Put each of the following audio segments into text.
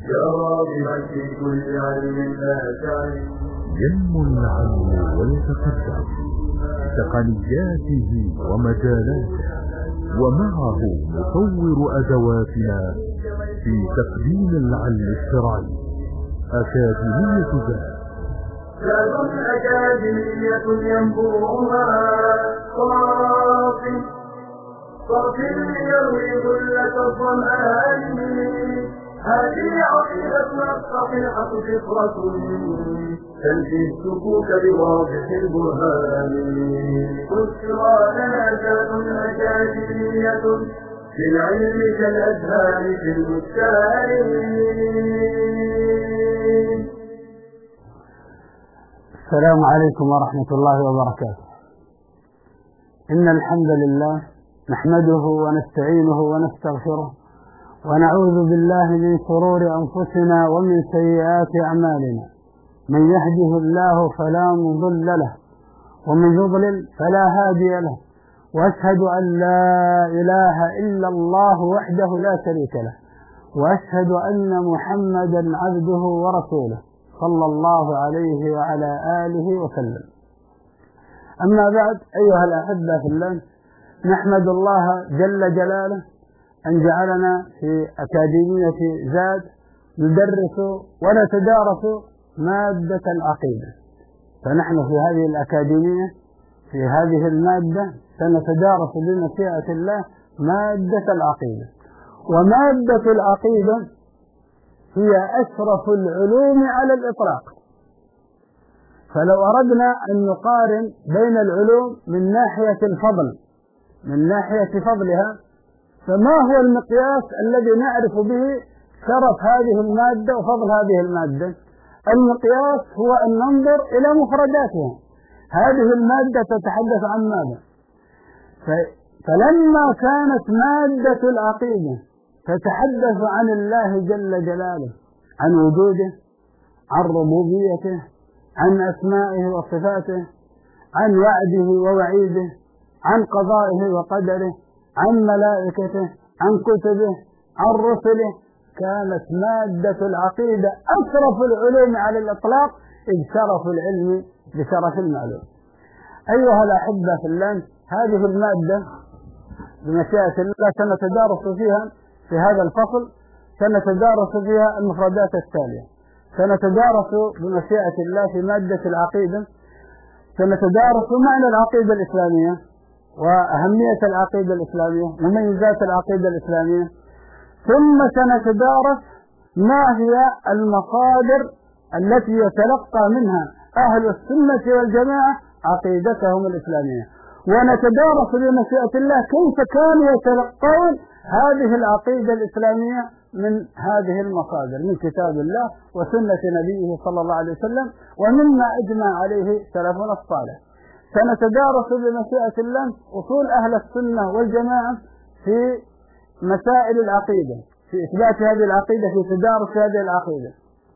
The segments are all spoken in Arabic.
يا راغبا في كل علم نافع ينمو العلم ويتقدم بتقنياته ومجالاته، ومعه مطور أدواتنا في تقديم العلم الشرعي. أكاديمية زاد أكاديمية ينبوعها صافي ليروي ظلة الظمآن. هذه عقيدتنا الصحيحة فطرة تنفي السكوك بواضح البرهان. بشرى لنا زاد أكاديمية في العلم كالأزهار في البستان. السلام عليكم ورحمة الله وبركاته. إن الحمد لله نحمده ونستعينه ونستغفره ونعوذ بالله من شرور أنفسنا ومن سيئات أعمالنا. من يهده الله فلا مضل له ومن يضلل فلا هادي له، وأشهد أن لا إله إلا الله وحده لا شريك له، وأشهد أن محمدا عبده ورسوله صلى الله عليه وعلى آله وسلم. أما بعد، أيها الأحبة في الله، نحمد الله جل جلاله أن جعلنا في أكاديمية زاد ندرس ونتدارس مادة العقيدة. فنحن في هذه الأكاديمية في هذه المادة سنتدارس بمشيئة الله مادة العقيدة. ومادة العقيدة هي أشرف العلوم على الإطلاق. فلو أردنا أن نقارن بين العلوم من ناحية الفضل، من ناحية فضلها، فما هو المقياس الذي نعرف به شرف هذه المادة وفضل هذه المادة؟ المقياس هو أن ننظر إلى مفرداتها. هذه المادة تتحدث عن ماذا؟ فلما كانت مادة العقيدة تتحدث عن الله جل جلاله، عن وجوده، عن ربوبيته، عن أسمائه وصفاته، عن وعده ووعيده، عن قضائه وقدره، عن ملائكته، عن كتبه، عن رسله، كانت مادة العقيدة أشرف العلوم على الإطلاق، إذ شرف العلم بشرف المعلوم. أيها الأحبة في الله، هذه المادة بمشيئة الله سنتدارس فيها في هذا الفصل، سنتدارس فيها المفردات التالية. سنتدارس بمشيئة الله في مادة العقيدة، سنتدارس معنى العقيدة الإسلامية وأهمية العقيدة الإسلامية، مميزات العقيدة الإسلامية. ثم سنتدارس ما هي المصادر التي يتلقى منها أهل السنة والجماعة عقيدتهم الإسلامية، ونتدارس بمشيئة الله كيف كانوا يتلقون هذه العقيدة الإسلامية من هذه المصادر، من كتاب الله وسنة نبيه صلى الله عليه وسلم، ومما أجمع عليه سلفنا الصالح. سنتدارس بمشيئة الله أصول أهل السنة والجماعة في مسائل العقيدة، في إثبات هذه العقيدة، في تدارس هذه العقيدة.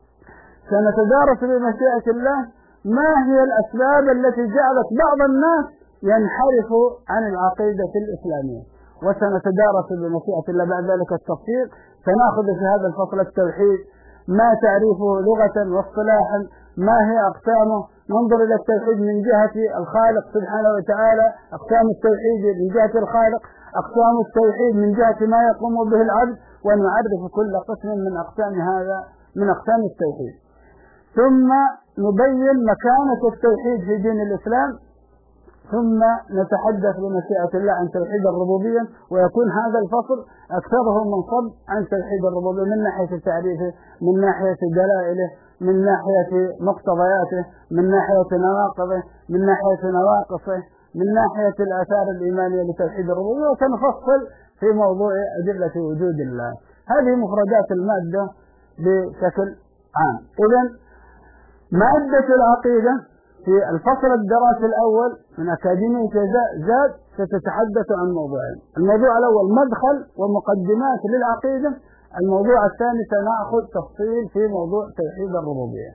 سنتدارس بمشيئة الله ما هي الأسباب التي جعلت بعض الناس ينحرف عن العقيدة الإسلامية. وسنتدارس بمشيئة الله بعد ذلك التفصيل. سنأخذ في هذا الفصل التوحيد، ما تعريفه لغة واصطلاحا، ما هي أقسامه، ننظر إلى التوحيد من جهة الخالق سبحانه وتعالى، أقسام التوحيد من جهة الخالق، أقسام التوحيد من جهة ما يقوم به العبد، ونعرف كل قسم من أقسام هذا من أقسام التوحيد. ثم نبين مكانة التوحيد في دين الإسلام. ثم نتحدث بمشيئة الله عن توحيد الربوبية، ويكون هذا الفصل أكثره منصب عن توحيد الربوبية من ناحية تعريفه، من ناحية دلائله، من ناحية مقتضياته، من ناحية نواقضه، من ناحية نواقصه، من ناحية الآثار الإيمانية لتوحيد الربوبية. وسنفصل في موضوع أدلة وجود الله. هذه مفردات المادة بشكل عام. إذن مادة العقيدة في الفصل الدراسي الأول من أكاديمية زاد ستتحدث عن موضوعين. الموضوع الأول مدخل ومقدمات للعقيدة. الموضوع الثاني سنأخذ تفصيل في موضوع توحيد الربوبية.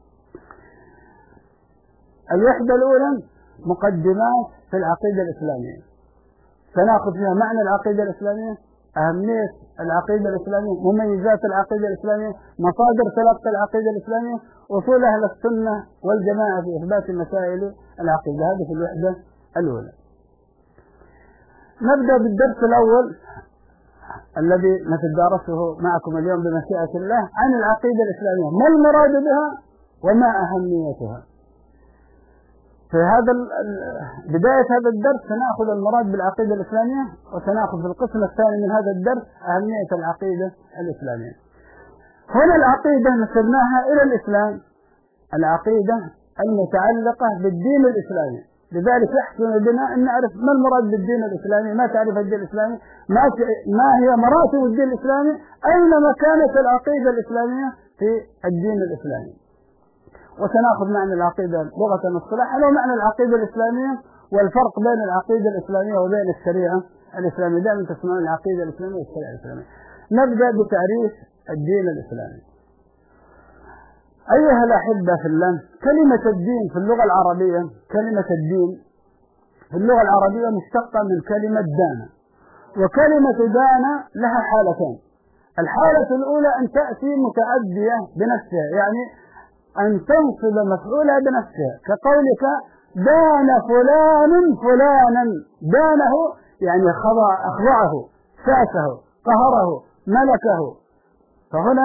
الوحدة الأولى مقدمات في العقيدة الإسلامية، سنأخذ فيها معنى العقيدة الإسلامية، أهمية العقيدة الإسلامية، مميزات العقيدة الإسلامية، مصادر تلقي العقيدة الإسلامية، أصول أهل السنة والجماعة في إثبات مسائل العقيدة. هذه في الوحدة الأولى. نبدأ بالدرس الأول الذي نتدارسه معكم اليوم بمشيئة الله عن العقيدة الإسلامية، ما المراد بها وما أهميتها. في هذا بداية هذا الدرس سنأخذ المراد بالعقيدة الإسلامية، وسنأخذ في القسم الثاني من هذا الدرس أهمية العقيدة الإسلامية. هنا العقيدة نسبناها إلى الإسلام، العقيدة المتعلقة بالدين الإسلامي، لذلك يحسن بنا أن نعرف ما المراد بالدين الإسلامي، ما تعرف الدين الإسلامي، ما هي مراتب الدين الإسلامي، أين مكانة العقيدة الإسلامية في الدين الإسلامي. وسنأخذ معنى العقيدة لغة واصطلاحا ومعنى العقيدة الإسلامية والفرق بين العقيدة الإسلامية وبين الشريعة الإسلامية. دائما تسمعون العقيدة الإسلامية والشريعة الإسلامية. نبدأ بتعريف الدين الإسلامي. أيها الأحبة في الله، كلمة الدين في اللغة العربية، كلمة الدين في اللغة العربية مشتقة من كلمة دان، وكلمة دان لها حالتين. الحالة الأولى أن تأتي متعدية بنفسها، يعني أن تنصب مفعولها بنفسها، كقولك دان فلان فلانا. دانه يعني أخضعه، ساسه، قهره، ملكه. فهنا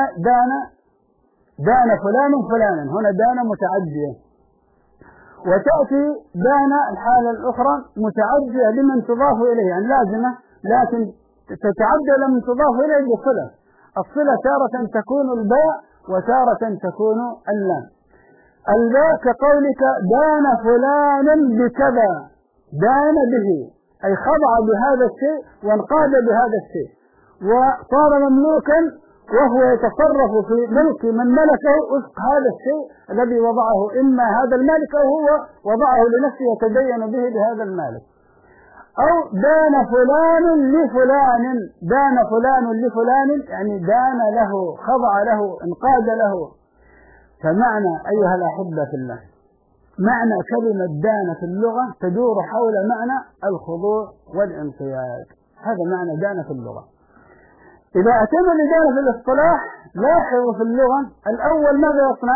دان فلان فلانا، هنا دان متعدية. وتأتي دان الحالة الأخرى متعدية لمن تضاف إليه، يعني لازمة لكن تتعدى لمن تضاف إليه بصلة. الصلة تارة تكون الباء وتارة تكون اللام. الباء كقولك دان فلان بكذا، دان به أي خضع بهذا الشيء وانقاد بهذا الشيء وصار مملوكا، وهو يتصرف في ملك من ملكه وفق هذا الشيء الذي وضعه، إما هذا المالك أو هو وضعه لنفسه يتدين به بهذا المالك. أو دان فلان لفلان، دان فلان لفلان يعني دان له، خضع له، انقاد له. فمعنى أيها الأحبة في الله، معنى كلمة دان في اللغة تدور حول معنى الخضوع والانقياد. هذا معنى دان في اللغة. إذا أتم لدان في الاصطلاح، لاحظوا في اللغة الأول ماذا يصنع؟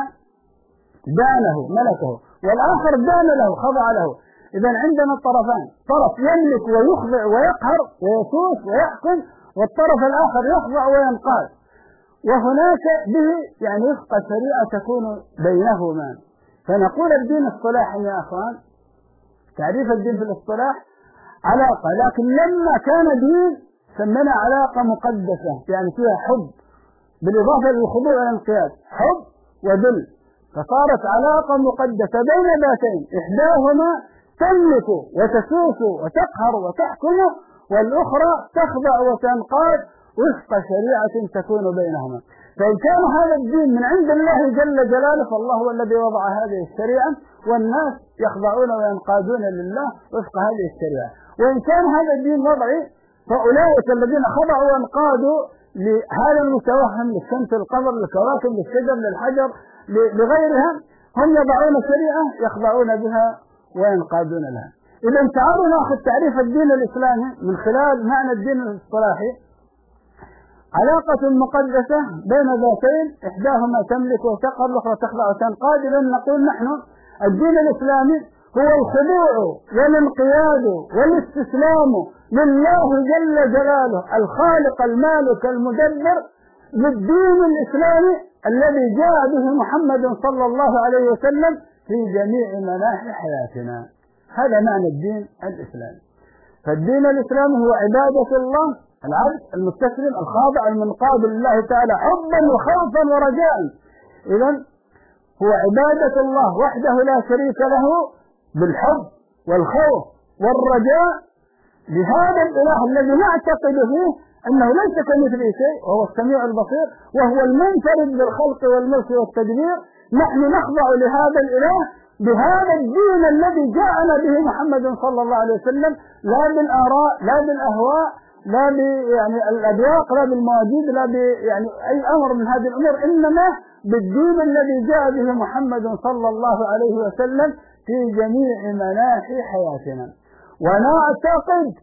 دانه، ملكه، والآخر دان له، خضع له. إذا عندنا الطرفان، طرف يملك ويخضع ويقهر ويسوس ويحكم، والطرف الآخر يخضع وينقاد، وهناك به يعني وفق شريعة تكون بينهما. فنقول الدين اصطلاحا يا أخوان، تعريف الدين في الاصطلاح علاقة، لكن لما كان دين سمينا علاقة مقدسة، يعني فيها حب بالإضافة للخضوع والانقياد، حب وذل، فصارت علاقة مقدسة بين ذاتين، إحداهما تملك وتسوس وتقهر وتحكم، والأخرى تخضع وتنقاد وفق شريعة تكون بينهما. فإن كان هذا الدين من عند الله جل جلاله، فالله هو الذي وضع هذه الشريعة، والناس يخضعون وينقادون لله وفق هذه الشريعة. وإن كان هذا الدين وضعي، فأولئك الذين خضعوا وانقادوا لهذا المتوهم، للشمس، القمر، للكواكب، للشجر، للحجر، لغيرها، هم يضعون شريعة يخضعون بها وينقادون لها. إذا تعالوا نأخذ تعريف الدين الإسلامي من خلال معنى الدين الاصطلاحي: علاقة مقدسة بين ذاتين، إحداهما تملك وتقهر، الأخرى تخضع وتنقاد. إذا نقول نحن الدين الإسلامي هو الخضوع والانقياد والاستسلام لله جل جلاله، الخالق المالك المدبر، للدين الإسلامي الذي جاء به محمد صلى الله عليه وسلم في جميع مناحي حياتنا. هذا معنى الدين الإسلامي. فالدين الإسلامي هو عبادة الله، العبد المستسلم الخاضع المنقاد لله تعالى حبا وخوفا ورجاء. إذن هو عبادة الله وحده لا شريك له بالحب والخوف والرجاء لهذا الإله الذي نعتقد فيه أنه ليس كمثله شيء، وهو السميع البصير، وهو المنفرد بالخلق والملك والتدبير. نحن نخضع لهذا الإله بهذا الدين الذي جاءنا به محمد صلى الله عليه وسلم، لا بالآراء، لا بالأهواء، لا يعني الأذواق، لا بالمواجيد، لا يعني أي أمر من هذه الأمور، إنما بالدين الذي جاء به محمد صلى الله عليه وسلم في جميع مناحي حياتنا. ونعتقد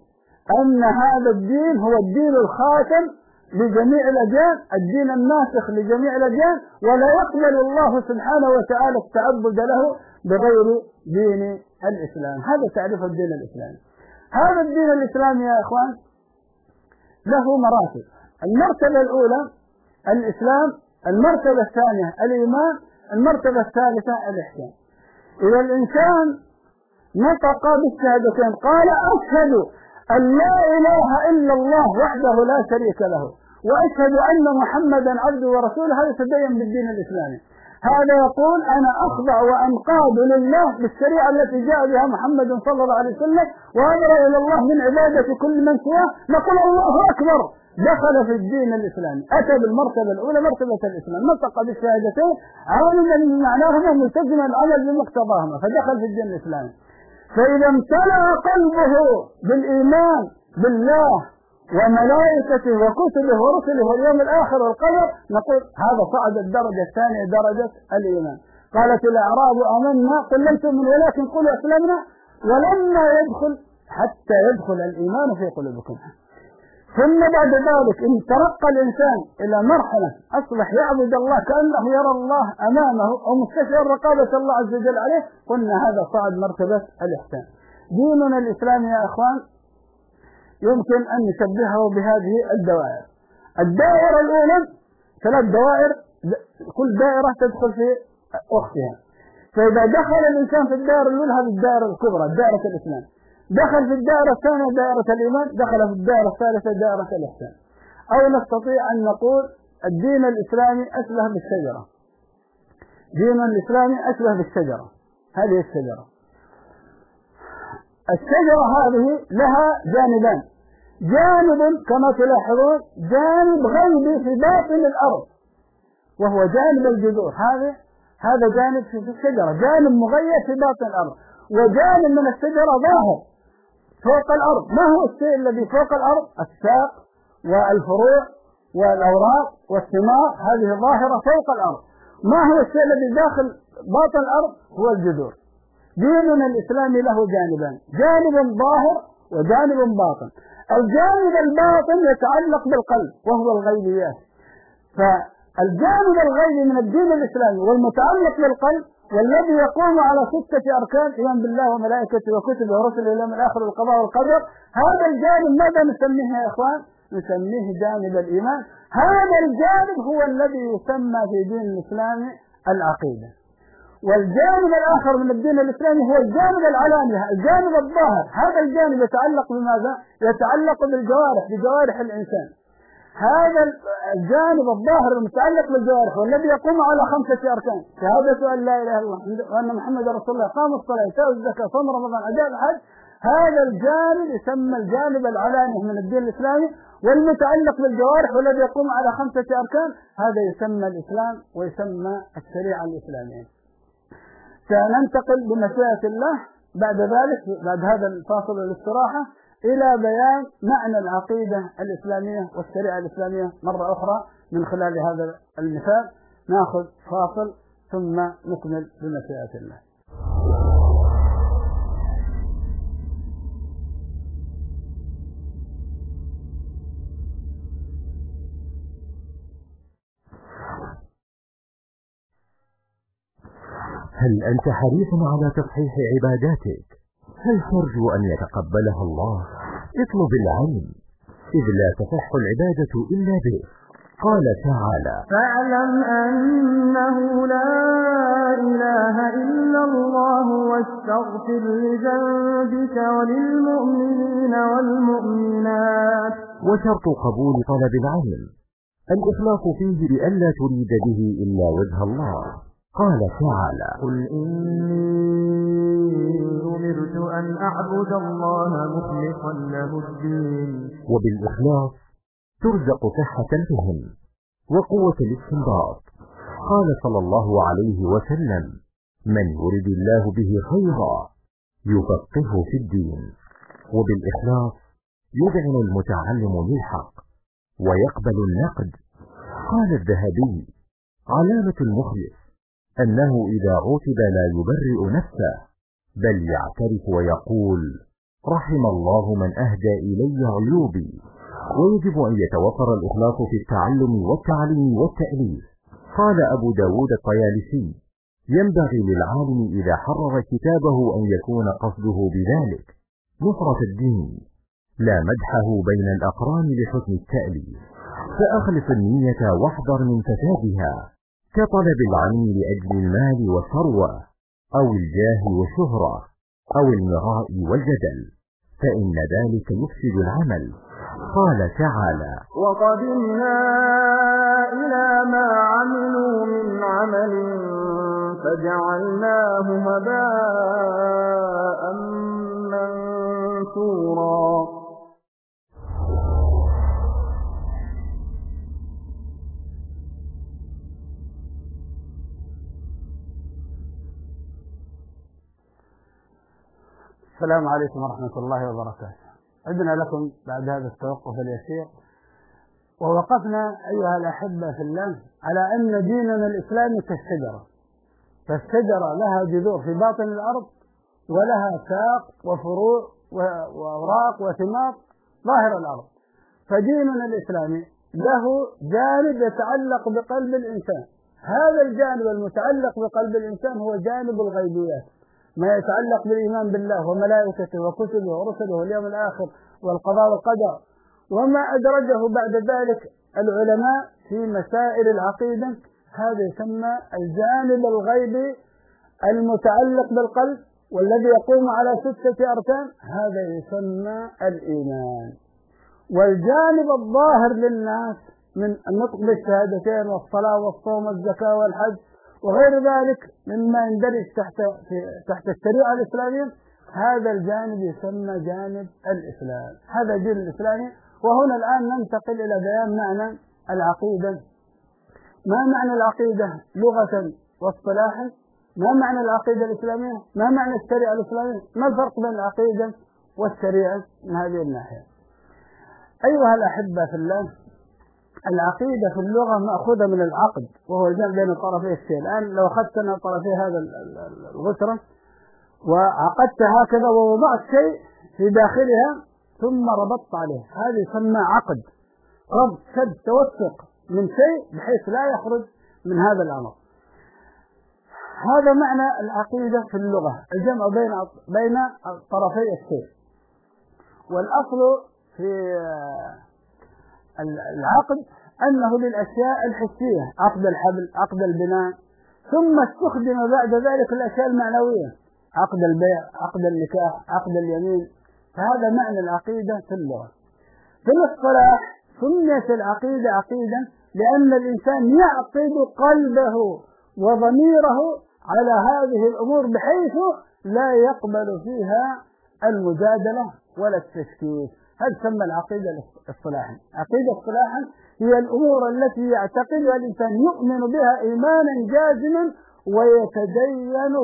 أن هذا الدين هو الدين الخاتم لجميع الأديان، الدين الناسخ لجميع الأديان، ولا يقبل الله سبحانه وتعالى التعبد له بغير دين الإسلام. هذا تعريف الدين الإسلامي. هذا الدين الإسلامي يا إخوان له مراتب. المرتبة الأولى الإسلام، المرتبة الثانية الإيمان، المرتبة الثالثة الإحسان. إذا الإنسان نطق بالشهادتين قال أشهد أن لا إله إلا الله وحده لا شريك له وأشهد أن محمدا عبده ورسوله، هذا يتدين بالدين الإسلامي. هذا يقول أنا أخضع وأنقاد لله بالشريعة التي جاء بها محمد صلى الله عليه وسلم وأمر إلى الله من عبادة كل من سواه، نقول الله أكبر، دخل في الدين الإسلامي، أتى بالمرتبة الأولى مرتبة الإسلام، نطق بالشهادتين عالما من معناهما ملتزما العمل بمقتضاهما فدخل في الدين الإسلامي. فإذا امتلأ قلبه بالإيمان بالله وملائكته وكتبه ورسله واليوم الآخر والقدر، نقول هذا صعد الدرجة الثانية درجة الإيمان. قالت الأعراب آمنا قل لم تؤمنوا ولكن قولوا أسلمنا ولما يدخل حتى يدخل الإيمان في قلوبكم. ثم بعد ذلك إن ترقى الإنسان إلى مرحلة أصبح يعبد الله كأنه يرى الله أمامه أو مستشعر رقابة الله عز وجل عليه، قلنا هذا صعد مرتبة الإحسان. ديننا الإسلامي يا أخوان يمكن أن نشبهه بهذه الدوائر. الدائرة الأولى 3 دوائر، كل دائرة تدخل في أختها. فإذا دخل الإنسان في الدائرة الأولى هذه الدائرة الكبرى دائرة الإسلام، دخل في الدائرة الثانية دائرة الإيمان، دخل في الدائرة الثالثة دائرة الإحسان. أو نستطيع أن نقول الدين الإسلامي أشبه بالشجرة. دين الإسلامي أشبه بالشجرة. هذه الشجرة، الشجرة هذه لها جانبان، جانب كما تلاحظون جانب غيبي في باطن الأرض وهو جانب الجذور، هذا جانب في الشجرة، جانب مغيب في باطن الأرض، وجانب من الشجرة ظاهر فوق الأرض. ما هو الشيء الذي فوق الأرض؟ الساق والفروع والأوراق والثمار، هذه ظاهرة فوق الأرض. ما هو الشيء الذي داخل باطن الأرض؟ هو الجذور. ديننا الإسلامي له جانبان، جانب ظاهر وجانب باطن. الجانب الباطن يتعلق بالقلب وهو الغيبيات. فالجانب الغيبي من الدين الإسلامي والمتعلق بالقلب والذي يقوم على 6 أركان: إيمان بالله وملائكته وكتبه ورسله واليوم الآخر والقضاء والقدر، هذا الجانب ماذا نسميه يا إخوان؟ نسميه جانب الإيمان. هذا الجانب هو الذي يسمى في دين الإسلام العقيدة. والجانب الآخر من الدين الإسلامي هو الجانب العلاني، الجانب الظاهر. هذا الجانب يتعلق بماذا؟ يتعلق بالجوارح، بجوارح الإنسان. هذا الجانب الظاهر المتعلق بالجوارح والذي يقوم على 5 أركان: شهادة أن لا إله إلا الله وأن محمد رسول الله، قام الصلاة، إيتاء الزكاة، صوم رمضان، أداء الحج. هذا الجانب يسمى الجانب العلاني من الدين الإسلامي، والمتعلق بالجوارح والذي يقوم على 5 أركان هذا يسمى الإسلام ويسمى الشريعة الإسلامية. سننتقل بمشيئة الله بعد ذلك بعد هذا الفاصل والاستراحة إلى بيان معنى العقيدة الإسلامية والشريعة الإسلامية مرة أخرى من خلال هذا المثال. نأخذ فاصل ثم نكمل بمشيئة الله. هل أنت حريص على تصحيح عباداتك؟ هل ترجو أن يتقبلها الله؟ اطلب العلم، إذ لا تصح العبادة إلا به. قال تعالى: فاعلم أنه لا إله إلا الله واستغفر لذنبك وللمؤمنين والمؤمنات. وشرط قبول طلب العلم الإخلاص فيه بألا تريد به إلا وجه الله. قال تعالى: قل إني أمرت أن أعبد الله مخلصا له الدين. وبالإخلاص ترزق صحة الفهم وقوة الاستنباط. قال صلى الله عليه وسلم: من يرد الله به خيرا يفقهه في الدين. وبالإخلاص يذعن المتعلم للحق ويقبل النقد. قال الذهبي: علامة المخلص أنه إذا عوتب لا يبرئ نفسه بل يعترف ويقول: رحم الله من أهدى إلي عيوبي. ويجب أن يتوفر الإخلاص في التعلم والتعليم والتأليف. قال أبو داود الطيالسي: ينبغي للعالم إذا حرر كتابه أن يكون قصده بذلك نصرة الدين، لا مدحه بين الأقران لحسن التأليف. فأخلص النية واحذر من فسادها، كطلب العلم لأجل المال والثروة، أو الجاه والشهرة، أو المراء والجدل، فإن ذلك يفسد العمل. قال تعالى: وقدمنا إلى ما عملوا من عمل فجعلناه هباء منثورا. السلام عليكم ورحمة الله وبركاته. عدنا لكم بعد هذا التوقف اليسير، ووقفنا أيها الأحبة في الله على أن ديننا الإسلامي كالشجرة لها جذور في باطن الأرض، ولها ساق وفروع وأوراق وثمار ظاهر الأرض. فديننا الإسلامي له جانب يتعلق بقلب الإنسان، هذا الجانب المتعلق بقلب الإنسان هو جانب الغيبيات، ما يتعلق بالإيمان بالله وملائكته وكتبه ورسله واليوم الآخر والقضاء والقدر، وما أدرجه بعد ذلك العلماء في مسائل العقيدة، هذا يسمى الجانب الغيبي المتعلق بالقلب والذي يقوم على 6 أركان، هذا يسمى الإيمان. والجانب الظاهر للناس من النطق بالشهادتين والصلاة والصوم والزكاة والحج وغير ذلك مما يندرج تحت الشريعة الإسلامية، هذا الجانب يسمى جانب الإسلام، هذا الدين الإسلامي. وهنا الآن ننتقل إلى بيان معنى العقيدة. ما معنى العقيدة لغة واصطلاحا؟ ما معنى العقيدة الإسلامية؟ ما معنى الشريعة الإسلامية؟ ما الفرق بين العقيدة والشريعة من هذه الناحية؟ أيها الأحبة في الله، العقيدة في اللغة مأخوذة من العقد، وهو الجمع بين طرفي الشيء. الآن لو أخذت أنا طرفي هذا الغسرة وعقدت هكذا ووضعت شيء في داخلها ثم ربطت عليه، هذا يسمى عقد، ربط شد توثق من شيء بحيث لا يخرج من هذا الأمر. هذا معنى العقيدة في اللغة، الجمع بين طرفي الشيء. والأصل في العقد أنه للأشياء الحسية، عقد الحبل، عقد البناء، ثم استخدم بعد ذلك الأشياء المعنوية، عقد البيع، عقد النكاح، عقد اليمين. فهذا معنى العقيدة في اللغة. في الاصطلاح سميت العقيدة عقيدة لأن الإنسان يعقد قلبه وضميره على هذه الأمور بحيث لا يقبل فيها المجادلة ولا التشكيك. هذا سمى العقيدة اصطلاحا. عقيدة اصطلاحا هي الأمور التي يعتقدها الإنسان يؤمن بها إيمانا جازما ويتدين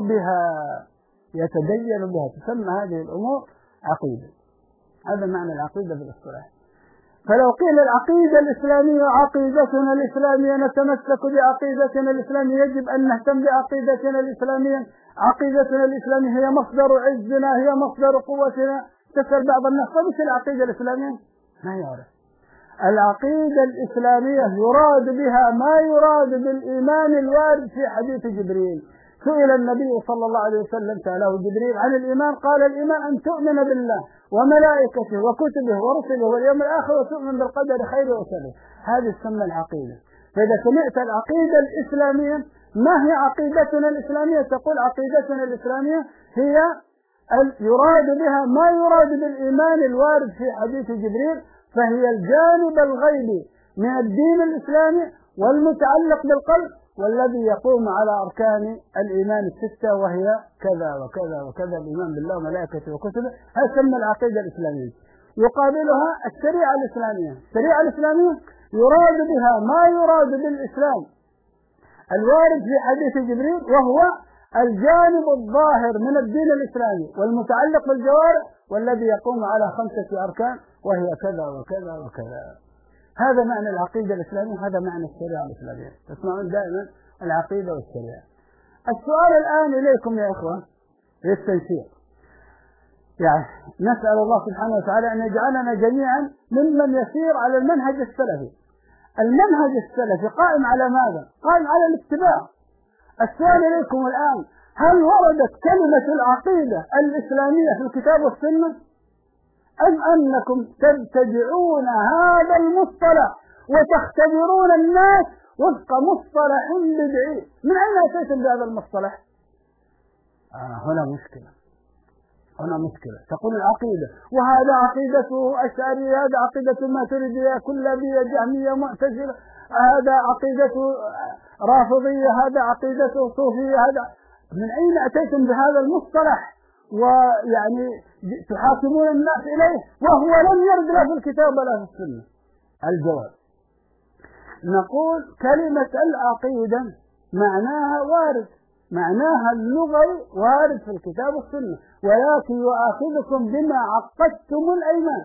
بها، تسمى هذه الأمور عقيدة. هذا معنى العقيدة بالاصطلاح. فلو قيل العقيدة الإسلامية عقيدتنا الإسلامية، نتمسك بعقيدتنا الإسلامية، يجب أن نهتم بعقيدتنا الإسلامية، عقيدتنا الإسلامية هي مصدر عزنا، هي مصدر قوتنا. تسأل بعض الناس فمش العقيدة الإسلامية؟ ما يعرف. العقيدة الإسلامية يراد بها ما يراد بالإيمان الوارد في حديث جبريل. سئل النبي صلى الله عليه وسلم، سأله جبريل عن الإيمان، قال الإيمان أن تؤمن بالله وملائكته وكتبه ورسله واليوم الآخر وتؤمن بالقدر خيره وشره. هذه تسمى العقيدة. فإذا سمعت العقيدة الإسلامية، ما هي عقيدتنا الإسلامية؟ تقول عقيدتنا الإسلامية هي يراد بها ما يراد بالإيمان الوارد في حديث جبريل، فهي الجانب الغيبي من الدين الإسلامي والمتعلق بالقلب والذي يقوم على أركان الإيمان 6، وهي كذا وكذا وكذا، الإيمان بالله وملائكته وكتبه. هذا سمى العقيدة الإسلامية. يقابلها الشريعة الإسلامية. الشريعة الإسلامية يراد بها ما يراد بالإسلام الوارد في حديث جبريل، وهو الجانب الظاهر من الدين الإسلامي والمتعلق بالجوارح والذي يقوم على 5 أركان، وهي كذا وكذا وكذا. هذا معنى العقيدة الإسلامية، هذا معنى الشريعة الإسلامية. تسمعون دائما العقيدة والشريعة. السؤال الآن إليكم يا إخوة للتنسيق، يعني نسأل الله سبحانه وتعالى أن يجعلنا جميعا ممن يسير على المنهج السلفي. المنهج السلفي قائم على ماذا؟ قائم على الاتباع. السؤال إليكم الآن: هل وردت كلمة العقيدة الإسلامية في الكتاب والسنة؟ أم أنكم تبتدعون هذا المصطلح وتختبرون الناس وفق مصطلح بدعي؟ من أين أتيتم بهذا المصطلح؟ هنا مشكلة. تقول العقيدة وهذا عقيدته أشعرية، هذا عقيدة ماتريدية، كلابية، جهمية، معتزلة، هذا عقيدته رافضية، هذا عقيدته صوفية، هذا. من أين أتيتم بهذا المصطلح ويعني تحاكمون الناس إليه وهو لم يرد لا في الكتاب ولا في السنة؟ الجواب: نقول كلمة العقيدة معناها وارد، معناها اللغوي وارد في الكتاب والسنة، ولكن يؤاخذكم بما عقدتم الأيمان.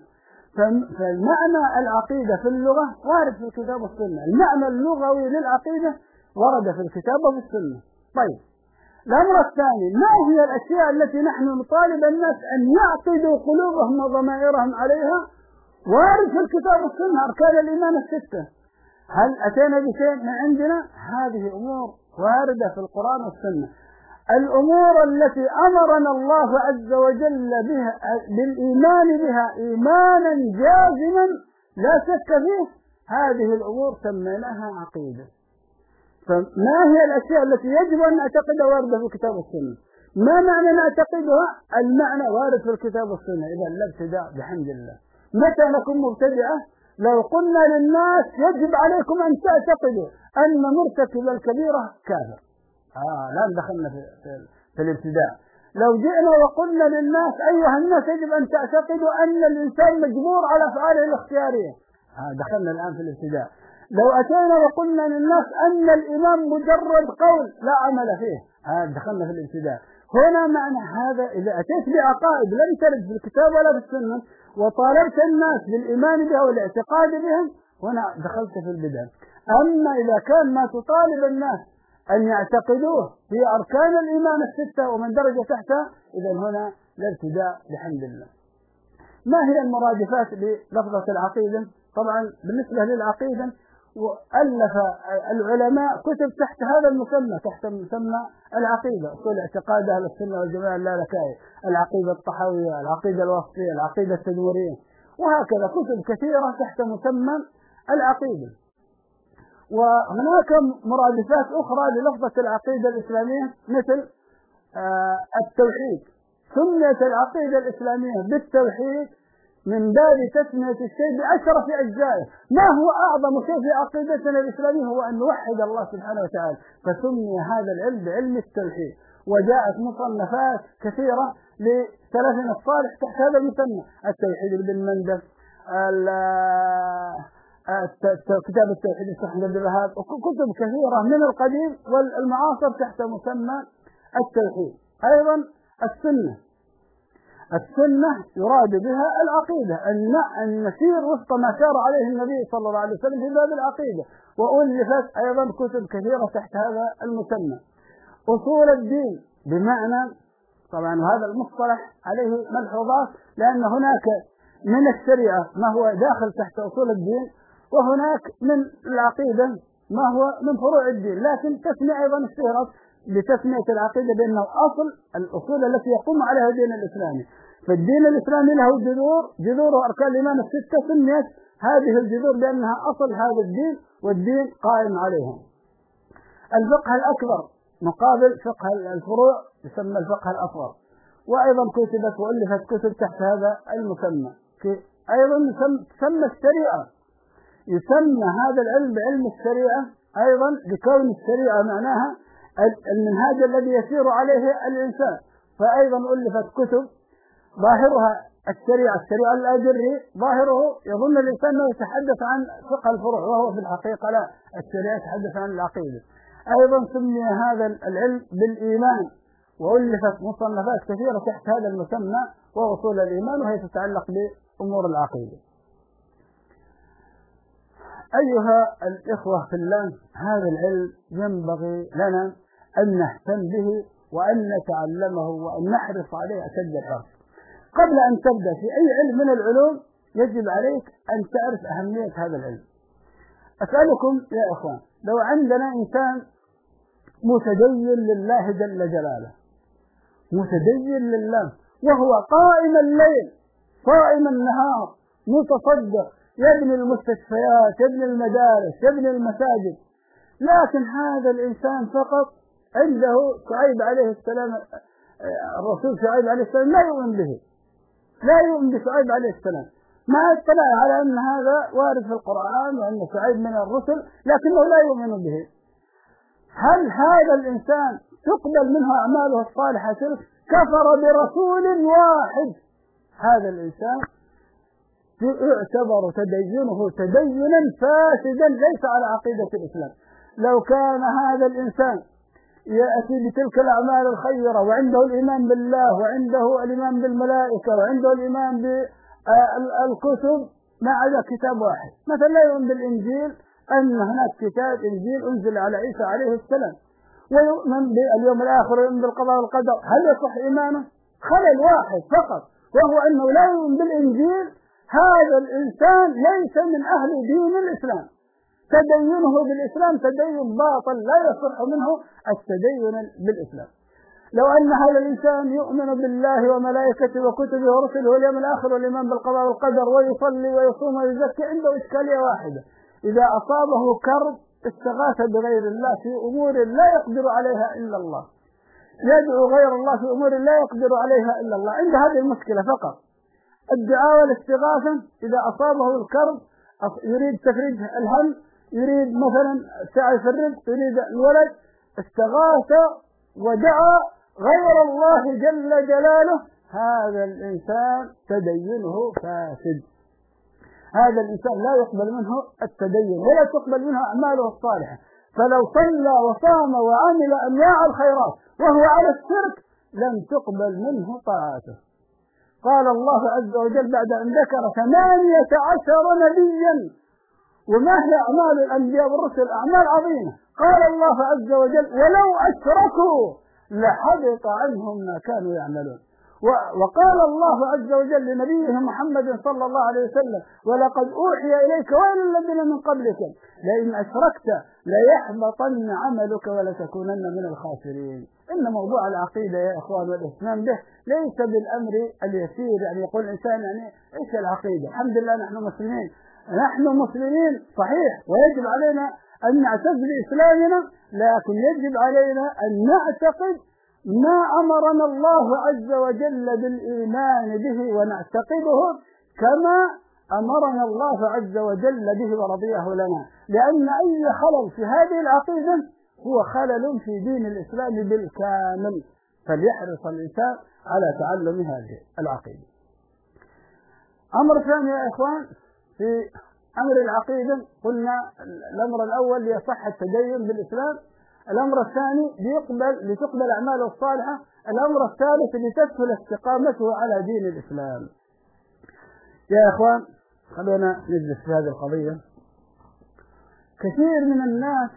فالمعنى العقيدة في اللغة وارد في الكتاب والسنة، المعنى اللغوي للعقيدة ورد في الكتاب وفي السنة. طيب، الأمر الثاني: ما هي الأشياء التي نحن نطالب الناس أن يعقدوا قلوبهم وضمائرهم عليها؟ وارد في الكتاب والسنة، أركان الإيمان الستة. هل أتينا بشيء من عندنا؟ هذه أمور واردة في القرآن والسنة. الأمور التي أمرنا الله عز وجل بها بالإيمان بها إيمانا جازما لا شك فيه، هذه الأمور سميناها عقيدة. فما هي الأشياء التي يجب أن نعتقدها واردة في الكتاب والسنة؟ ما معنى نعتقدها؟ المعنى وارد في الكتاب والسنة. إذا لا ابتداء بحمد الله. متى نكون مبتدئة؟ لو قلنا للناس يجب عليكم أن تعتقدوا أن مرتكب الكبيرة كافر، لا دخلنا في الابتداء. لو جئنا وقلنا للناس أيها الناس يجب أن تعتقدوا أن الإنسان مجبور على أفعاله الاختيارية، دخلنا الآن في الابتداء. لو أتينا وقلنا للناس أن الإمام مجرد قول لا عمل فيه، دخلنا في الابتداء. هنا معنى هذا: إذا أتيت بعقائد لم ترد في الكتاب ولا في السنة وطالبت الناس بالإيمان بها والاعتقاد بهم، هنا دخلت في البدع. أما إذا كان ما تطالب الناس أن يعتقدوه في أركان الإيمان الستة ومن درجة تحتها، إذا هنا الابتداء بحمد الله. ما هي المرادفات للفظة العقيدة؟ طبعا بالنسبة للعقيدة وألف العلماء كتب تحت هذا المسمى، تحت مسمى العقيدة: أصول اعتقاد أهل السنة والجماعة اللالكائي، العقيدة الطحاوية، العقيدة الوسطية، العقيدة التدمرية، وهكذا كتب كثيرة تحت مسمى العقيدة. وهناك مرادفات أخرى للفظة العقيدة الإسلامية مثل التوحيد. سميت العقيدة الإسلامية بالتوحيد من باب تسمية الشيء بأشرف أجزائه. ما هو أعظم شيء في عقيدتنا الإسلامية؟ هو أن نوحد الله سبحانه وتعالى، فسمي هذا العلم بعلم التوحيد. وجاءت مصنفات كثيرة لسلفنا الصالح تحت هذا المسمى: التوحيد لابن مندى، كتاب التوحيد لأحمد بن الوهاب، وكتب كثيرة من القديم والمعاصر تحت مسمى التوحيد. أيضا السنة يراد بها العقيدة، أن نسير وفق ما سار عليه النبي صلى الله عليه وسلم في باب العقيدة. وألفت أيضا كتب كثيرة تحت هذا المسمى. أصول الدين بمعنى، طبعا هذا المصطلح عليه ملحوظات، لأن هناك من الشريعة ما هو داخل تحت أصول الدين، وهناك من العقيدة ما هو من فروع الدين، لكن تسمية أيضا اشتهرت بتسمية العقيدة بأنه الأصول التي يقوم عليها الدين الإسلامي. فالدين الإسلامي له جذور وأركان الإيمان الستة، سميت هذه الجذور لأنها أصل هذا الدين والدين قائم عليها. الفقه الأكبر مقابل فقه الفروع يسمى الفقه الأصغر، وأيضا كتبت وألفت كتب تحت هذا المسمى. أيضا تسمى الشريعة، يسمى هذا العلم بعلم الشريعة أيضا لكون الشريعة معناها المنهاج الذي يسير عليه الإنسان. فأيضا ألفت كتب ظاهرها الشريعة الأجري، ظاهره يظن الإنسان أنه يتحدث عن فقه الفروع، وهو في الحقيقة لا، الشريعة يتحدث عن العقيدة. أيضا سمي هذا العلم بالإيمان، وألفت مصنفات كثيرة تحت هذا المسمى وأصول الإيمان، وهي تتعلق بأمور العقيدة. أيها الإخوة في الله، هذا العلم ينبغي لنا أن نهتم به وأن نتعلمه وأن نحرص عليه أشد الحرص. قبل أن تبدأ في أي علم من العلوم يجب عليك أن تعرف أهمية هذا العلم. أسألكم يا إخوان، لو عندنا إنسان متدين لله جل جلاله، متدين لله، وهو قائم الليل صائم النهار متصدق، يبني المستشفيات، يبني المدارس، يبني المساجد، لكن هذا الإنسان فقط عنده شعيب عليه السلام، الرسول شعيب عليه السلام لا يؤمن به، لا يؤمن بشعيب عليه السلام، ما اطلع على أن هذا وارد في القرآن وأن شعيب من الرسل، لكنه لا يؤمن به. هل هذا الإنسان تقبل منه أعماله الصالحة تلك؟ كفر برسول واحد. هذا الإنسان يعتبر تدينه تدينا فاسدا ليس على عقيدة الإسلام. لو كان هذا الإنسان يأتي بتلك الأعمال الخيرة وعنده الإيمان بالله وعنده الإيمان بالملائكة وعنده الإيمان بالكتب ما عدا كتاب واحد، مثلا لا يؤمن بالإنجيل أن هناك كتاب إنجيل أنزل على عيسى عليه السلام، ويؤمن باليوم الآخر ويؤمن بالقضاء والقدر، هل يصح إيمانه؟ خلل واحد فقط، وهو أنه لا يؤمن بالإنجيل. هذا الإنسان ليس من أهل دين الإسلام، تدينه بالإسلام تدين باطل لا يصح منه التدين بالإسلام. لو أن هذا الإنسان يؤمن بالله وملائكته وكتبه ورسله واليوم الآخر والإيمان بالقضاء والقدر ويصلي ويصوم ويزكي، عنده إشكالية واحدة: إذا أصابه كرب استغاث بغير الله في أمور لا يقدر عليها إلا الله، يدعو غير الله في أمور لا يقدر عليها إلا الله، عند هذه المشكلة فقط الدعاء والاستغاثة. إذا أصابه الكرب يريد تفريج الهم، يريد مثلا سعي في الرزق، يريد الولد، استغاث ودعا غير الله جل جلاله، هذا الإنسان تدينه فاسد، هذا الإنسان لا يقبل منه التدين ولا تقبل منه أعماله الصالحة. فلو صلى وصام وعمل أنواع الخيرات وهو على الشرك لم تقبل منه طاعته. قال الله عز وجل بعد أن ذكر 18 نبيا، وما هي أعمال الأنبياء والرسل؟ أعمال عظيمة. قال الله عز وجل: ولو أشركوا لحبط عنهم ما كانوا يعملون. وقال الله عز وجل لنبيه محمد صلى الله عليه وسلم: ولقد أوحي إليك وإلى الذين من قبلك لئن أشركت ليحبطن عملك ولتكونن من الخاسرين. إن موضوع العقيدة يا إخوان والاهتمام به ليس بالأمر اليسير، يعني يقول الإنسان يعني إيش العقيدة؟ الحمد لله نحن مسلمين، نحن مسلمين صحيح، ويجب علينا أن نعتز بإسلامنا، لكن يجب علينا أن نعتقد ما أمرنا الله عز وجل بالإيمان به ونعتقده كما أمرنا الله عز وجل به ورضيه لنا، لأن أي خلل في هذه العقيدة هو خلل في دين الإسلام بالكامل، فليحرص الإنسان على تعلم هذه العقيدة. أمر ثاني يا إخوان في أمر العقيدة، قلنا الأمر الأول ليصح التدين بالإسلام، الأمر الثاني لتقبل أعماله الصالحة، الأمر الثالث لتسهل استقامته على دين الإسلام. يا إخوان خلونا نجلس في هذه القضية. كثير من الناس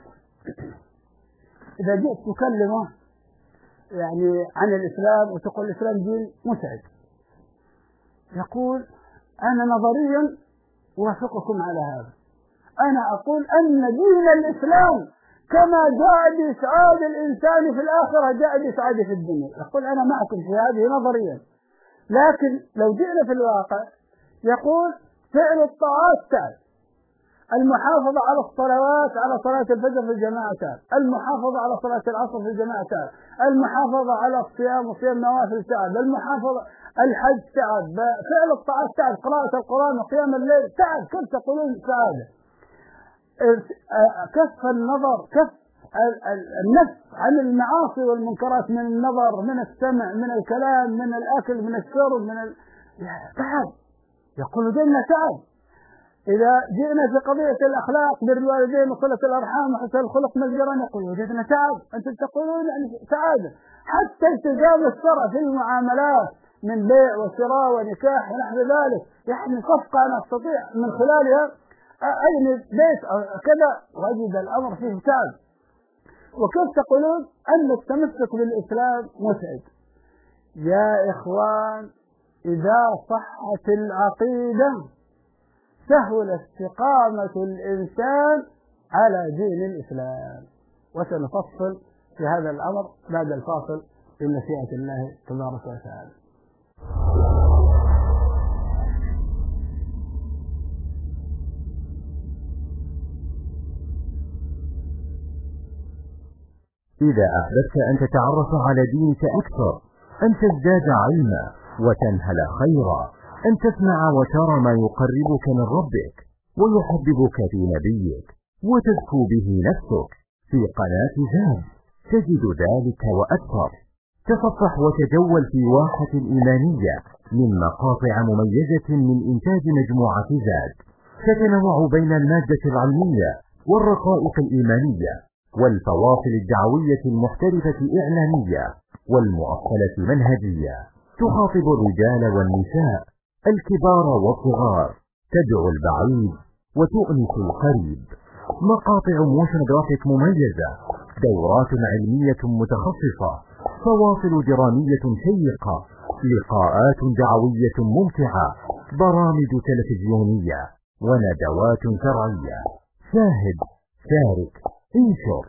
إذا جئت تكلمه يعني عن الإسلام وتقول الإسلام دين مسعد، يقول: أنا نظريا أوافقكم على هذا، أنا أقول أن دين الإسلام كما جاء بإسعاد الإنسان في الآخرة جاء بإسعاده في الدنيا. يقول أنا معكم في هذه نظريا، لكن لو جئنا في الواقع يقول فعل الطاعات تعب، المحافظة على الصلوات، على صلاة الفجر في الجماعة تعب، المحافظة على صلاة العصر في الجماعة تعب، المحافظة على الصيام وصيام نوافل تعب، المحافظة الحج تعب، فعل الطاعات تعب، قراءة القرآن وقيام الليل تعب، كيف تقولون سعادة؟ كف النظر، كف النفس عن المعاصي والمنكرات، من النظر، من السمع، من الكلام، من الأكل، من الشرب، تعب. يقول لنا تعب. إذا جئنا في قضية الأخلاق، بر الوالدين وصلة الأرحام وحسن الخلق من الجيران، يقول وجدنا تعب. أنتم تقولون يعني سعادة. حتى التزام الشرع في المعاملات من بيع وشراء ونكاح ونحو ذلك، يعني صفقة أنا أستطيع من خلالها أين بيت أو كذا، وجد الأمر فيه تعب. وكيف تقولون أن التمسك بالإسلام مسعد؟ يا إخوان إذا صحت العقيدة سهل استقامة الإنسان على دين الإسلام. وسنفصل في هذا الأمر بعد الفاصل بمشيئة الله تبارك وتعالى. إذا أحببت أن تتعرف على دينك أكثر، أن تزداد علما وتنهل خيرا، أن تسمع وترى ما يقربك من ربك ويحببك في نبيك وتزكو به نفسك، في قناة زاد تجد ذلك وأكثر. تصفح وتجول في واحة الإيمانية من مقاطع مميزة من إنتاج مجموعة زاد، تتنوع بين المادة العلمية والرقائق الإيمانية والفواصل الدعوية المحترفة إعلامية والمؤصلة منهجية، تخاطب الرجال والنساء، الكبار والصغار، تدعو البعيد وتؤنس القريب. مقاطع موشن جرافيك مميزة، دورات علمية متخصصة، فواصل درامية شيقة، لقاءات دعوية ممتعة، برامج تلفزيونية وندوات شرعية. شاهد، شارك، انشر.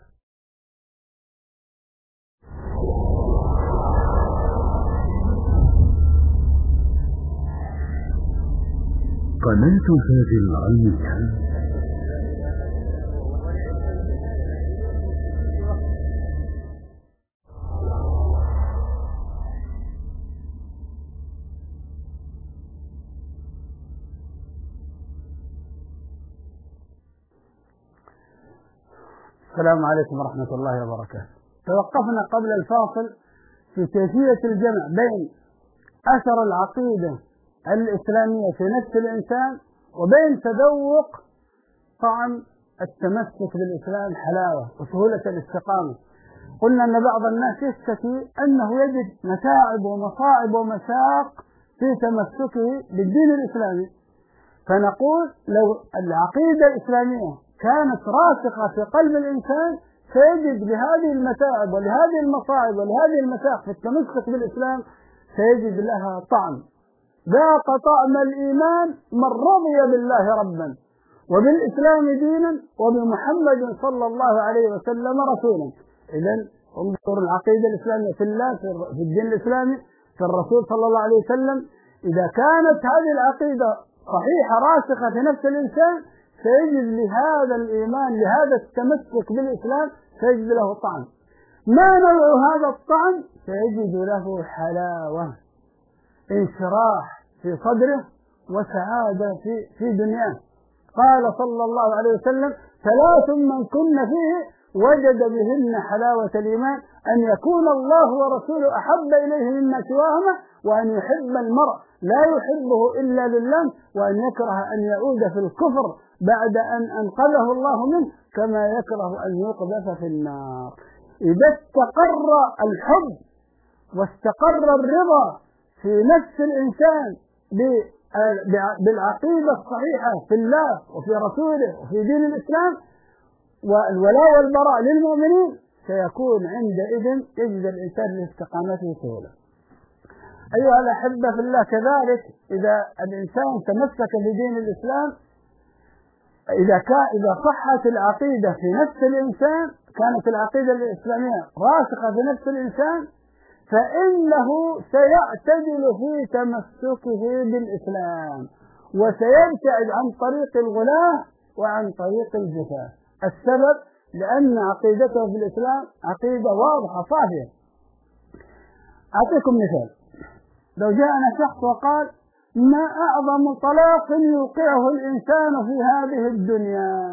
قناة زاد العلمية. السلام عليكم ورحمة الله وبركاته. توقفنا قبل الفاصل في كيفية الجمع بين أثر العقيدة الإسلامية في نفس الإنسان وبين تذوق طعم التمسك بالإسلام، حلاوة وسهولة الاستقامة. قلنا أن بعض الناس يشتكي أنه يجد متاعب ومصائب ومشاق في تمسكه بالدين الإسلامي، فنقول لو العقيدة الإسلامية كانت راسخة في قلب الإنسان سيجد لهذه المتاعب ولهذه المصاعب ولهذه المشاق في التمسك بالإسلام سيجد لها طعم. ذاق طعم الإيمان من رضي بالله ربا وبالإسلام دينا وبمحمد صلى الله عليه وسلم رسولا. إذن انظر العقيدة الإسلامية في الله، في الدين الإسلامي، في الرسول صلى الله عليه وسلم. إذا كانت هذه العقيدة صحيحة راسخة في نفس الإنسان سيجد لهذا الإيمان، لهذا التمسك بالإسلام سيجد له طعم. ما نوع هذا الطعم؟ سيجد له حلاوة، انشراح في صدره وسعادة في دنياه. قال صلى الله عليه وسلم: 3 من كن فيه وجد بهن حلاوة الإيمان، أن يكون الله ورسوله أحب إليه مما سواهما، وأن يحب المرء لا يحبه إلا لله، وأن يكره أن يعود في الكفر بعد أن أنقذه الله منه، كما يكره أن يقذف في النار. إذا استقر الحب واستقر الرضا في نفس الإنسان بالعقيدة الصحيحة في الله وفي رسوله وفي دين الإسلام والولاء والبراء للمؤمنين، سيكون عندئذ يجد الإنسان لاستقامته سهولة. أيها الأحبة في الله، كذلك إذا الإنسان تمسك بدين الإسلام، إذا صحت العقيدة في نفس الإنسان، كانت العقيدة الإسلامية راسخة في نفس الإنسان، فإنه سيعتدل في تمسكه بالإسلام وسيبتعد عن طريق الغلاة وعن طريق الجفاء. السبب لأن عقيدته في الإسلام عقيدة واضحة صافية. أعطيكم مثال: لو جاءنا شخص وقال: ما أعظم طلاق يوقعه الإنسان في هذه الدنيا؟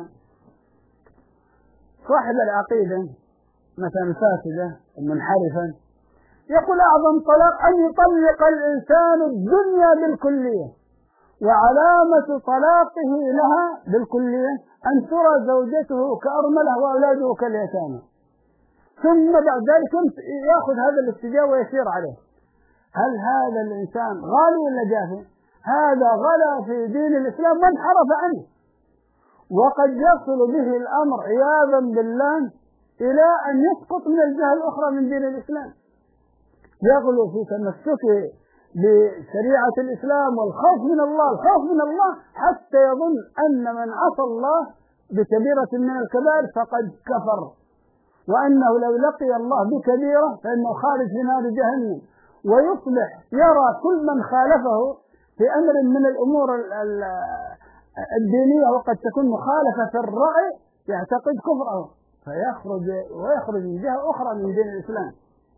صاحب العقيدة مثلا فاسدة منحرفا يقول: أعظم طلاق أن يطلق الإنسان الدنيا بالكلية، وعلامة طلاقه لها بالكلية أن ترى زوجته كأرملة وأولاده كاليتامى، ثم بعد ذلك يأخذ هذا الاتجاه ويسير عليه. هل هذا الإنسان غالي ولا جافي؟ هذا غلا في دين الإسلام وانحرف عنه، وقد يصل به الأمر عياذا بالله إلى أن يسقط من الجهة الأخرى من دين الإسلام، يغلو في تمسكه بشريعة الإسلام والخوف من الله، الخوف من الله حتى يظن أن من عصى الله بكبيرة من الكبائر فقد كفر، وأنه لو لقي الله بكبيرة فإنه خارج في نار جهنم، ويصبح يرى كل من خالفه في أمر من الأمور الدينية وقد تكون مخالفة في الرأي يعتقد كفره ويخرج من جهة أخرى من دين الإسلام.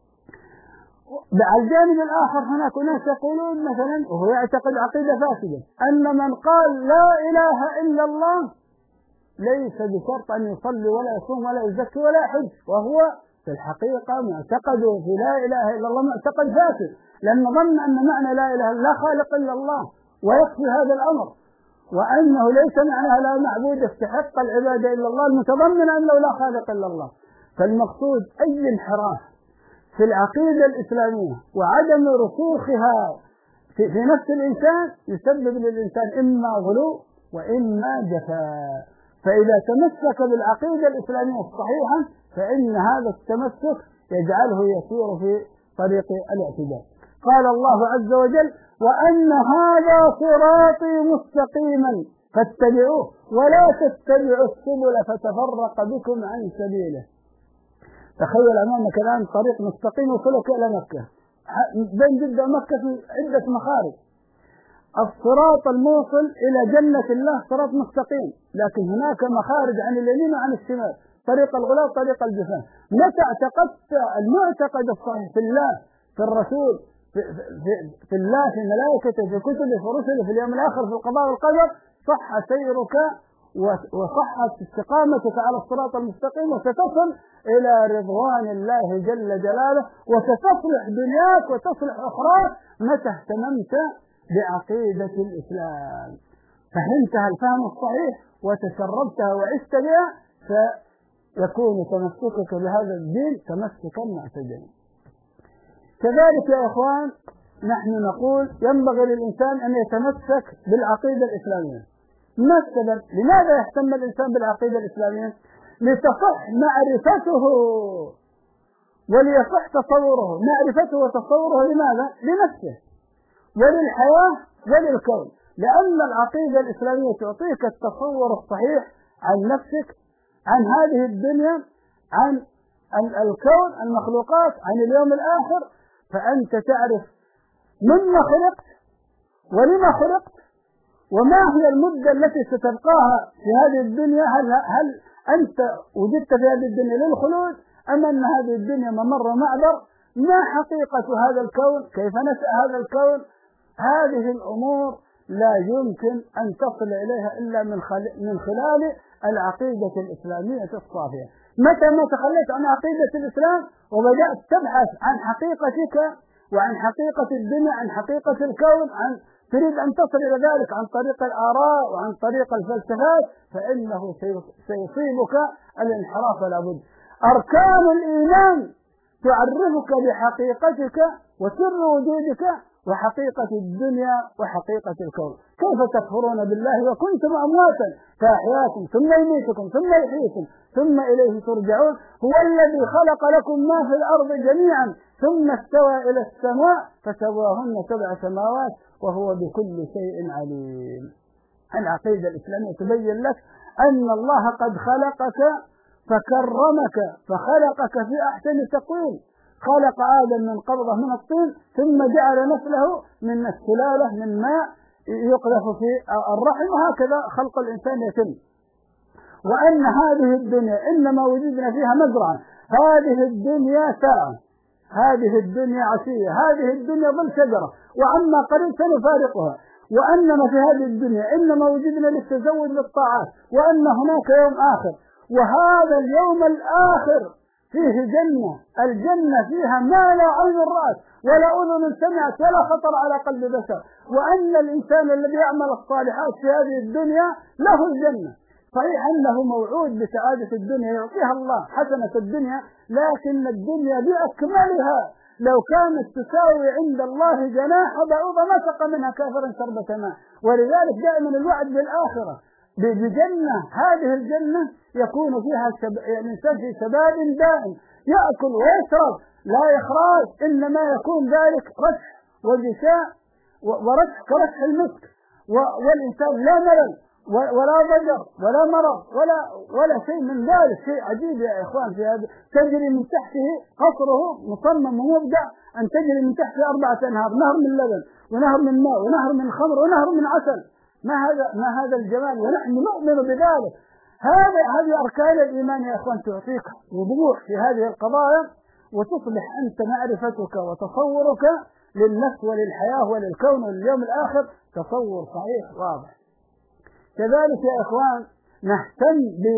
على الجانب الآخر هناك ناس يقولون مثلا وهو يعتقد عقيدة فاسدة أن من قال لا إله إلا الله ليس بشرط أن يصلي ولا يصوم ولا يزكي ولا يحج، وهو في الحقيقة معتقده في لا إله إلا الله معتقد فاسد، لأن ظن أن معنى لا إله لا خالق إلا الله ويكفي هذا الأمر، وأنه ليس معناها لا معبود يستحق العبادة إلا الله المتضمن أنه لا خالق إلا الله. فالمقصود أي انحراف في العقيدة الإسلامية وعدم رسوخها في نفس الإنسان يسبب للإنسان إما غلو وإما جفاء. فإذا تمسك بالعقيدة الإسلامية الصحيحة فإن هذا التمسك يجعله يسير في طريق الاعتدال. قال الله عز وجل: وأن هذا صراطي مستقيما فاتبعوه ولا تتبعوا السبل فتفرق بكم عن سبيله. تخيل أمامك الآن طريق مستقيم يوصلك إلى مكة، بين جدة ومكة في عدة مخارج. الصراط الموصل إلى جنة الله صراط مستقيم، لكن هناك مخارج عن اليمين وعن الشمال، طريق الغلاء طريق الجفاف. متى اعتقدت المعتقد الصحيح في الله في الرسول في الله في ملائكته في كتبه في رسله في اليوم الآخر في القضاء والقدر صح سيرك وصحت استقامتك على الصراط المستقيم، وستصل إلى رضوان الله جل جلاله، وستصلح دنياك وتصلح أخراك متى اهتممت بعقيدة الإسلام، فهمتها الفهم الصحيح وتشربتها وعشت بها، فيكون تمسكك بهذا الدين تمسكا معتدلا. كذلك يا إخوان نحن نقول ينبغي للإنسان أن يتمسك بالعقيدة الإسلامية. ما السبب؟ لماذا يهتم الإنسان بالعقيدة الإسلامية؟ لتصح معرفته وليصح تصوره، معرفته وتصوره لماذا؟ لنفسه وللحياة وللكون، لأن العقيدة الإسلامية تعطيك التصور الصحيح عن نفسك، عن هذه الدنيا، عن الكون، المخلوقات، عن اليوم الآخر، فأنت تعرف مما خلقت ولما خلقت وما هي المدة التي ستبقاها في هذه الدنيا. هل أنت وجدت في هذه الدنيا للخلود أم أن هذه الدنيا ممر معبر؟ ما حقيقة هذا الكون؟ كيف نشأ هذا الكون؟ هذه الأمور لا يمكن أن تصل إليها إلا من خلال العقيدة الإسلامية الصافية. متى ما تخليت عن عقيدة الإسلام وبدأت تبحث عن حقيقتك وعن حقيقة الدنيا، عن حقيقة الكون، تريد أن تصل إلى ذلك عن طريق الآراء وعن طريق الفلسفات، فإنه سيصيبك الانحراف لابد. أركان الإيمان تعرفك بحقيقتك وسر وجودك وحقيقة الدنيا وحقيقة الكون. كيف تكفرون بالله وكنتم أمواتا فأحياكم ثم يميتكم ثم يحييكم ثم إليه ترجعون؟ هو الذي خلق لكم ما في الأرض جميعا ثم استوى إلى السماء فسواهن 7 سماوات وهو بكل شيء عليم. العقيدة الإسلامية تبين لك أن الله قد خلقك فكرمك فخلقك في أحسن تقويم. خلق آدم من قبضة من الطين ثم جعل نسله من السلالة من ماء يقذف في الرحم، وهكذا خلق الإنسان يتم. وأن هذه الدنيا إنما وجدنا فيها مزرعة، هذه الدنيا ساعة، هذه الدنيا عشية، هذه الدنيا ظل شجرة، وعما قريب سنفارقها، وأننا في هذه الدنيا إنما وجدنا للتزود بالطاعات، وأن هناك يوم آخر، وهذا اليوم الآخر فيه جنة، الجنة فيها ما لا عين رأت ولا أذن سمعت ولا خطر على قلب بشر، وأن الإنسان الذي يعمل الصالحات في هذه الدنيا له الجنة. صحيح أنه موعود بسعادة الدنيا يعطيها الله حسنة الدنيا، لكن الدنيا بأكملها لو كانت تساوي عند الله جناح بعوضة ما سقى منها كافر شربة ماء. ولذلك دائما الوعد بالآخرة بجنة، هذه الجنة يكون فيها الإنسان في شباب دائم يأكل ويشرب لا إخراج، إنما يكون ذلك رشح وجشاء ورشح كرشح المسك، والإنسان لا ملل ولا ضجر ولا مرض ولا شيء من ذلك. شيء عجيب يا إخوان في هذا. تجري من تحته قصره مصمم ومبدع أن تجري من تحته 4 أنهار، نهر من لبن ونهر من ماء ونهر من خمر ونهر من عسل. ما هذا الجمال، ونحن نؤمن بذلك. هذه أركان الإيمان يا إخوان تعطيك وضوح في هذه القضايا، وتصبح أنت معرفتك وتصورك للنفس وللحياة وللكون ولليوم الآخر تصور صحيح واضح. كذلك يا إخوان نهتم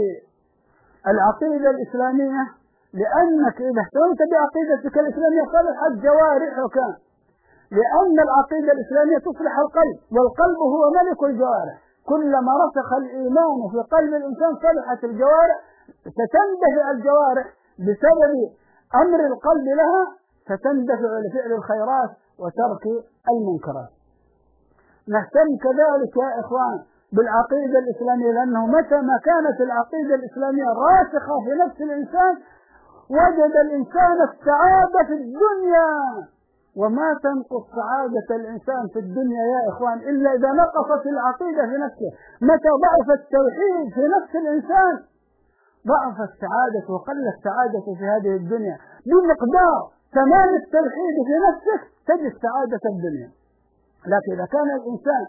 بالعقيدة الإسلامية، لأنك إذا اهتمت بعقيدتك الإسلامية صلحت جوارحك، لأن العقيدة الإسلامية تصلح القلب، والقلب هو ملك الجوارح. كلما رسخ الإيمان في قلب الإنسان صلحت الجوارح، ستندفع الجوارح بسبب أمر القلب لها، فتندفع لفعل الخيرات وترك المنكرات. نهتم كذلك يا إخوان بالعقيدة الإسلامية، لأنه متى ما كانت العقيدة الإسلامية راسخة في نفس الإنسان وجد الإنسان السعادة في الدنيا. وما تنقص سعادة الإنسان في الدنيا يا إخوان إلا إذا نقصت العقيدة في نفسه. متى ضعف التوحيد في نفس الإنسان ضعف السعادة وقل السعادة في هذه الدنيا. بمقدار تمام التوحيد في نفسك تجد سعادة الدنيا. لكن إذا كان الإنسان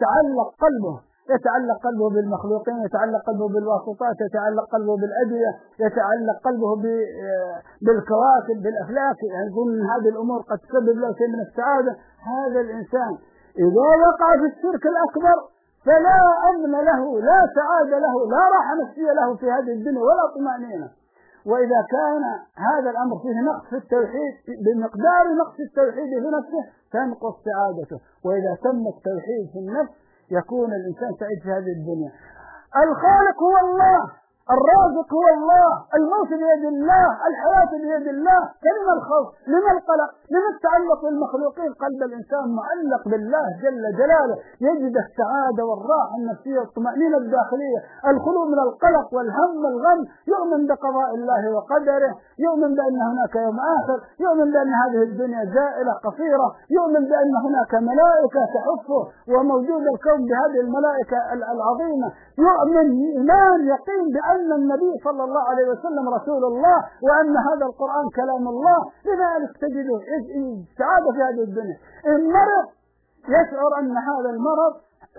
يتعلق قلبه بالمخلوقين، يتعلق قلبه بالواسطات، يتعلق قلبه بالأدوية، يتعلق قلبه بالكواكب بالأفلاك، يعني يقول من هذه الأمور قد تسبب له شيء من السعادة. هذا الإنسان إذا وقع في الشرك الأكبر فلا أمن له، لا سعادة له، لا راحة نفسية له في هذه الدنيا ولا طمأنينة. وإذا كان هذا الأمر فيه نقص في التوحيد، بمقدار نقص التوحيد في نفسه تنقص سعادته. وإذا تم التوحيد في النفس يكون الإنسان سعيد في هذه الدنيا. الخالق هو الله، الرازق هو الله، الموت بيد الله، الحياة بيد الله. كلمة الخوف، لما القلق، لما التعلق بالمخلوقين؟ قلب الإنسان معلق بالله جل جلاله، يجد السعادة والراحة النفسية والطمأنينة الداخلية، الخلو من القلق والهم والغم، يؤمن بقضاء الله وقدره، يؤمن بأن هناك يوم آخر، يؤمن بأن هذه الدنيا زائلة قصيرة، يؤمن بأن هناك ملائكة تحفه وموجود الكون بهذه الملائكة العظيمة، يؤمن إيمان يقين بأن النبي صلى الله عليه وسلم رسول الله، وأن هذا القرآن كلام الله. لذلك تجده سعادة في هذه الدنيا. إن مرض يشعر أن هذا المرض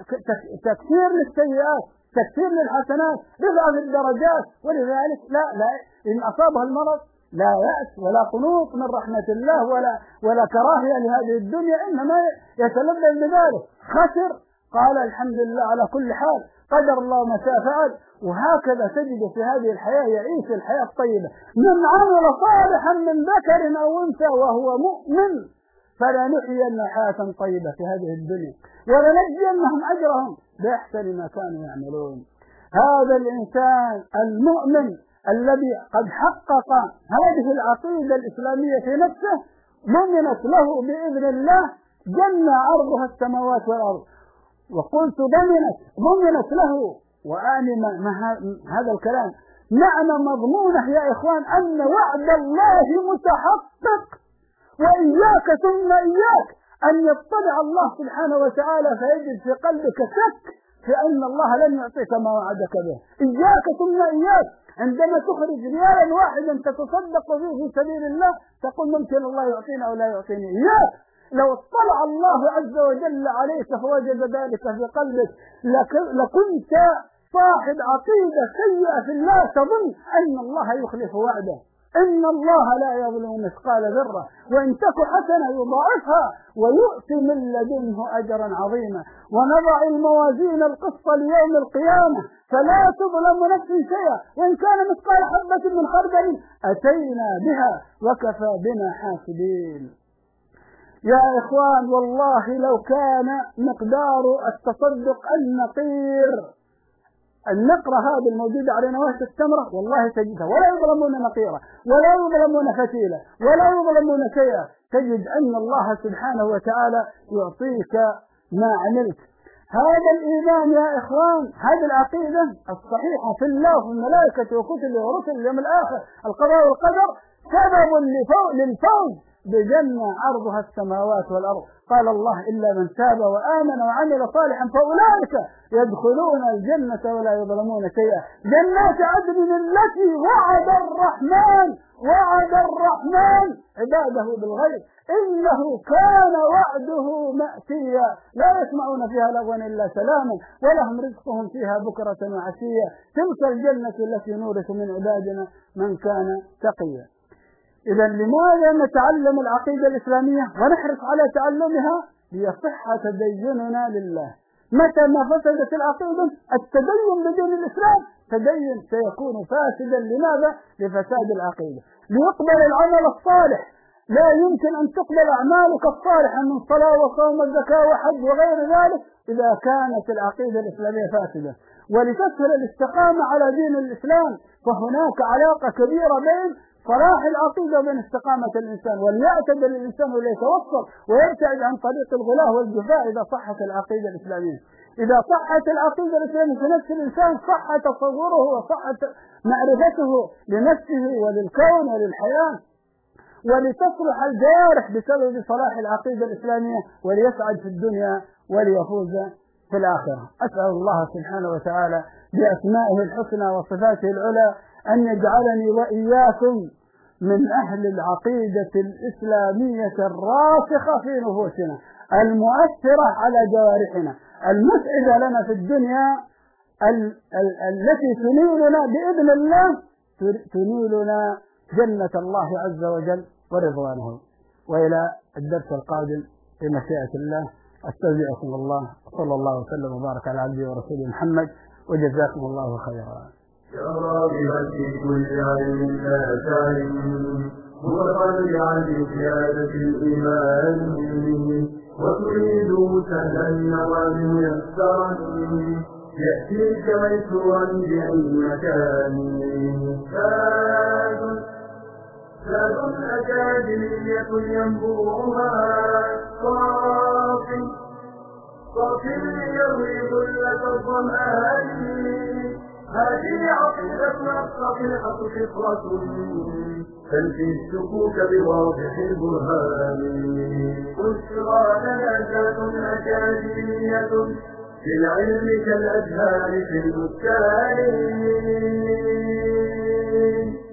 تكثير للسيئات، تكثير للحسنات، رفعة للدرجات. ولذلك لا إن أصابه المرض لا يأس ولا قنوط من رحمة الله ولا كراهية لهذه الدنيا، إنما يتلذذ بذلك. خسر قال الحمد لله على كل حال، قدر الله ما شاء فعل. وهكذا تجد في هذه الحياة يعيش الحياة الطيبة. من عمل صالحا من ذكر أو أنثى وهو مؤمن فلنحيينه حياة طيبة في هذه الدنيا ولنجزينهم أجرهم بأحسن ما كانوا يعملون. هذا الإنسان المؤمن الذي قد حقق هذه العقيدة الإسلامية في نفسه ضمنت له بإذن الله جنة عرضها السماوات والأرض. وقلت ضمنت له، وأعني هذا الكلام معنى مضمونه يا إخوان أن وعد الله متحقق. وإياك ثم إياك أن يطلع الله سبحانه وتعالى فيجد في قلبك شك في أن الله لن يعطيك ما وعدك به. إياك ثم إياك عندما تخرج ريالا واحدا تتصدق فيه في سبيل الله تقول ممكن الله يعطينا أو لا يعطيني. إياك لو اطلع الله عز وجل عليك فوجد ذلك في قلبك لكنت صاحب عقيدة سيئة في الله، تظن أن الله يخلف وعده. إن الله لا يظلم مثقال ذرة وإن تك حسنة يضاعفها ويؤتي من لدنه أجرا عظيما. ونضع الموازين القسط ليوم القيامة فلا تظلم نفس شيئا وإن كان مثقال حبة من خردل أتينا بها وكفى بنا حاسبين. يا إخوان والله لو كان مقدار التصدق النقرة هذه الموجودة على نواة التمرة والله تجدها ولا يظلمون نقيرة ولا يظلمون فتيلة ولا يظلمون شيئا. تجد أن الله سبحانه وتعالى يعطيك ما عملت. هذا الإيمان يا إخوان، هذه العقيدة الصحيحة في الله والملائكة وكتبه ورسله اليوم الآخر القضاء والقدر سبب للفوز بجنة عرضها السماوات والأرض. قال الله إلا من تاب وآمن وعمل صالحا فأولئك يدخلون الجنة ولا يظلمون شيئا. جنات عدن التي وعد الرحمن عباده بالغيب إنه كان وعده مأتيا لا يسمعون فيها لغوا إلا سلاما ولهم رزقهم فيها بكرة وعشيا تلك الجنة التي نورث من عبادنا من كان تقيا. إذا لماذا نتعلم العقيدة الإسلامية ونحرص على تعلمها؟ ليصح تديننا لله. متى ما فسدت العقيدة التدين بدون الإسلام تدين سيكون فاسدا. لماذا؟ لفساد العقيدة. ليقبل العمل الصالح لا يمكن أن تقبل أعمالك الصالحة من صلاة وصوم وزكاة وحج وغير ذلك إذا كانت العقيدة الإسلامية فاسدة. ولتسهل الاستقامة على دين الإسلام فهناك علاقة كبيرة بين صلاح العقيدة وبين استقامة الإنسان، وليعتدل الإنسان وليتوصل ويبتعد عن طريق الغلاة والجفاء إذا صحت العقيدة الإسلامية. إذا صحت العقيدة الإسلامية في نفس الإنسان صح تصوره وصحت معرفته لنفسه وللكون وللحياة، ولتصلح الجوارح بسبب صلاح العقيدة الإسلامية وليسعد في الدنيا وليفوز في الآخرة. أسأل الله سبحانه وتعالى بأسمائه الحسنى وصفاته العلى أن يجعلني وإياكم من أهل العقيدة الإسلامية الراسخة في نفوسنا المؤثرة على جوارحنا المسعدة لنا في الدنيا التي تنيلنا بإذن الله تنيلنا جنة الله عز وجل ورضوانه. وإلى الدرس القادم بمشيئة الله أستودعكم الله صلى الله وسلم وبارك على عبده ورسوله محمد وجزاكم الله خيرا. يا راغبا في كل علم لا تعلم متطلعا لزيادة الإيمان وتريد سهلا النوام ميسرا يأتيك ميسورا بأي مكان. زاد أكاديمية ينبوعها صافٍ ليروي ظلة الظمآن. هذه عقيدتنا الصحيحة فطرة تنفي الشكوك بواضح البرهان. بشرى لنا ذات أكاديمية في العلم كالأزهار في البستان.